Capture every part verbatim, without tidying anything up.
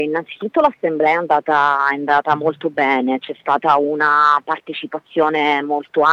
Innanzitutto l'assemblea è andata, è andata molto bene, c'è stata una partecipazione molto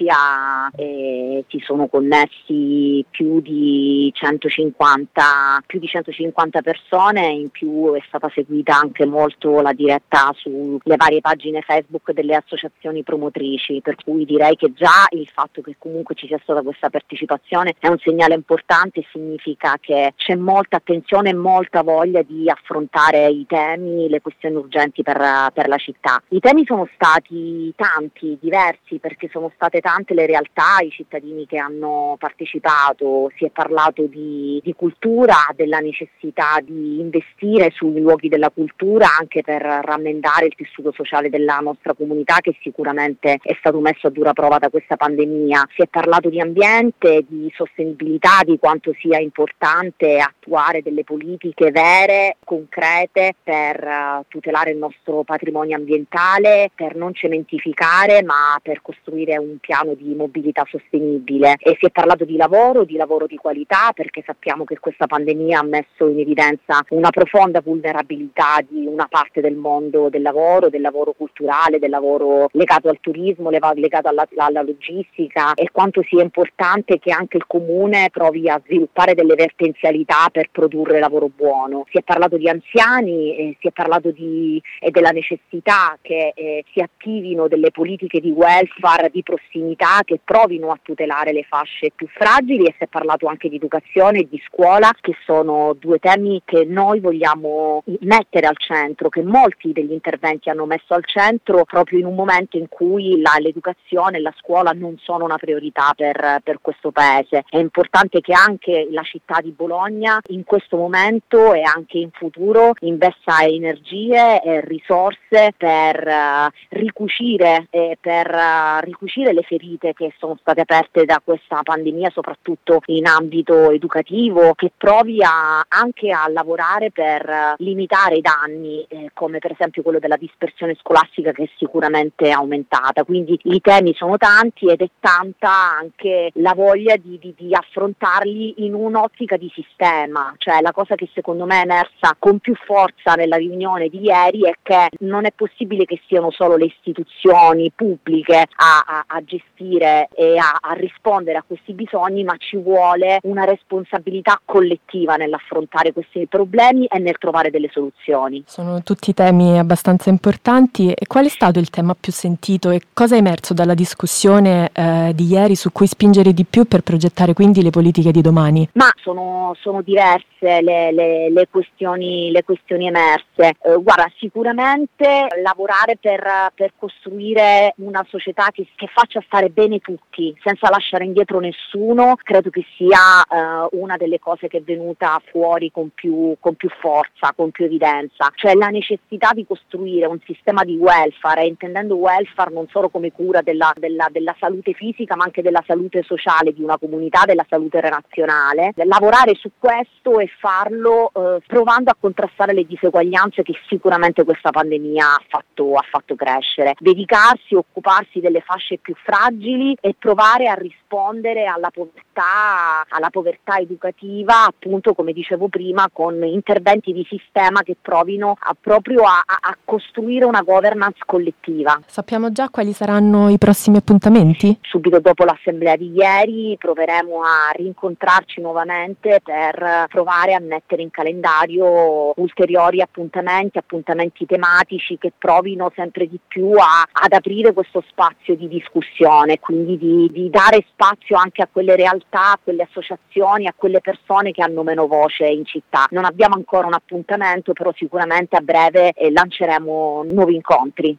ampia e si sono connessi più di centocinquanta, più di centocinquanta persone, in più è stata seguita anche molto la diretta sulle varie pagine Facebook delle associazioni promotrici, per cui direi che già il fatto che comunque ci sia stata questa partecipazione è un segnale importante, significa che c'è molta attenzione e molta voglia di affrontare i temi, le questioni urgenti per, per la città. I temi sono stati tanti, diversi, perché sono state tante le realtà, i cittadini che hanno partecipato. Si è parlato di, di cultura, della necessità di investire sui luoghi della cultura anche per rammendare il tessuto sociale della nostra comunità, che sicuramente è stato messo a dura prova da questa pandemia. Si è parlato di ambiente, di sostenibilità, di quanto sia importante attuare delle politiche vere, concrete, per uh, tutelare il nostro patrimonio ambientale, per non cementificare ma per costruire un piano di mobilità sostenibile. E si è parlato di lavoro, di lavoro di qualità, perché sappiamo che questa pandemia ha messo in evidenza una profonda vulnerabilità di una parte del mondo del lavoro, del lavoro culturale, del lavoro legato al turismo, legato alla, alla logistica, e quanto sia importante che anche il comune provi a sviluppare delle vertenzialità per produrre lavoro buono. Si è parlato di anziani, eh, si è parlato di, eh, della necessità che eh, si attivino delle politiche di welfare di prossimità che provino a tutelare le fasce più fragili, e si è parlato anche di educazione e di scuola, che sono due temi che noi vogliamo mettere al centro, che molti degli interventi hanno messo al centro proprio in un momento in cui la, l'educazione e la scuola non sono una priorità per, per questo paese. È importante che anche la città di Bologna in questo momento e anche in futuro investa energie e risorse per uh, ricucire e per uh, ricucire le ferite che sono state aperte da questa pandemia, soprattutto in ambito educativo, che provi a, anche a lavorare per uh, limitare i danni, eh, come per esempio quello della dispersione scolastica, che è sicuramente aumentata. Quindi i temi sono tanti ed è tanta anche la voglia di, di, di affrontarli in un'ottica di sistema. Cioè, la cosa che secondo me è emersa con più forza nella riunione di ieri è che non è possibile che siano solo le istituzioni pubbliche a, a, a gestire e a, a rispondere a questi bisogni, ma ci vuole una responsabilità collettiva nell'affrontare questi problemi e nel trovare delle soluzioni. Sono tutti temi abbastanza importanti. E qual è stato il tema più sentito e cosa è emerso dalla discussione eh, di ieri su cui spingere di più per progettare quindi le politiche di domani? Ma sono, sono diverse le, le, le questioni le questioni emerse. Eh, guarda, sicuramente lavorare per, per costruire una società che, che faccia stare bene tutti, senza lasciare indietro nessuno, credo che sia eh, una delle cose che è venuta fuori con più, con più forza, con più evidenza. Cioè la necessità di costruire un sistema di welfare, intendendo welfare non solo come cura della, della, della salute fisica, ma anche della salute sociale di una comunità, della salute relazionale. Lavorare su questo e farlo eh, provando a contrastare le diseguaglianze che sicuramente questa pandemia ha fatto, ha fatto crescere. Dedicarsi, occuparsi delle fasce più fragili e provare a rispondere alla povertà, alla povertà educativa, appunto come dicevo prima, con interventi di sistema che provino a, proprio a, a costruire una governance collettiva. Sappiamo già quali saranno i prossimi appuntamenti? Subito dopo l'assemblea di ieri proveremo a rincontrarci nuovamente per provare a mettere in calendario ulteriori appuntamenti, appuntamenti tematici che provino sempre di più a, ad aprire questo spazio di discussione, quindi di, di dare spazio anche a quelle realtà, a quelle associazioni, a quelle persone che hanno meno voce in città. Non abbiamo ancora un appuntamento, però sicuramente a breve eh, lanceremo nuovi incontri.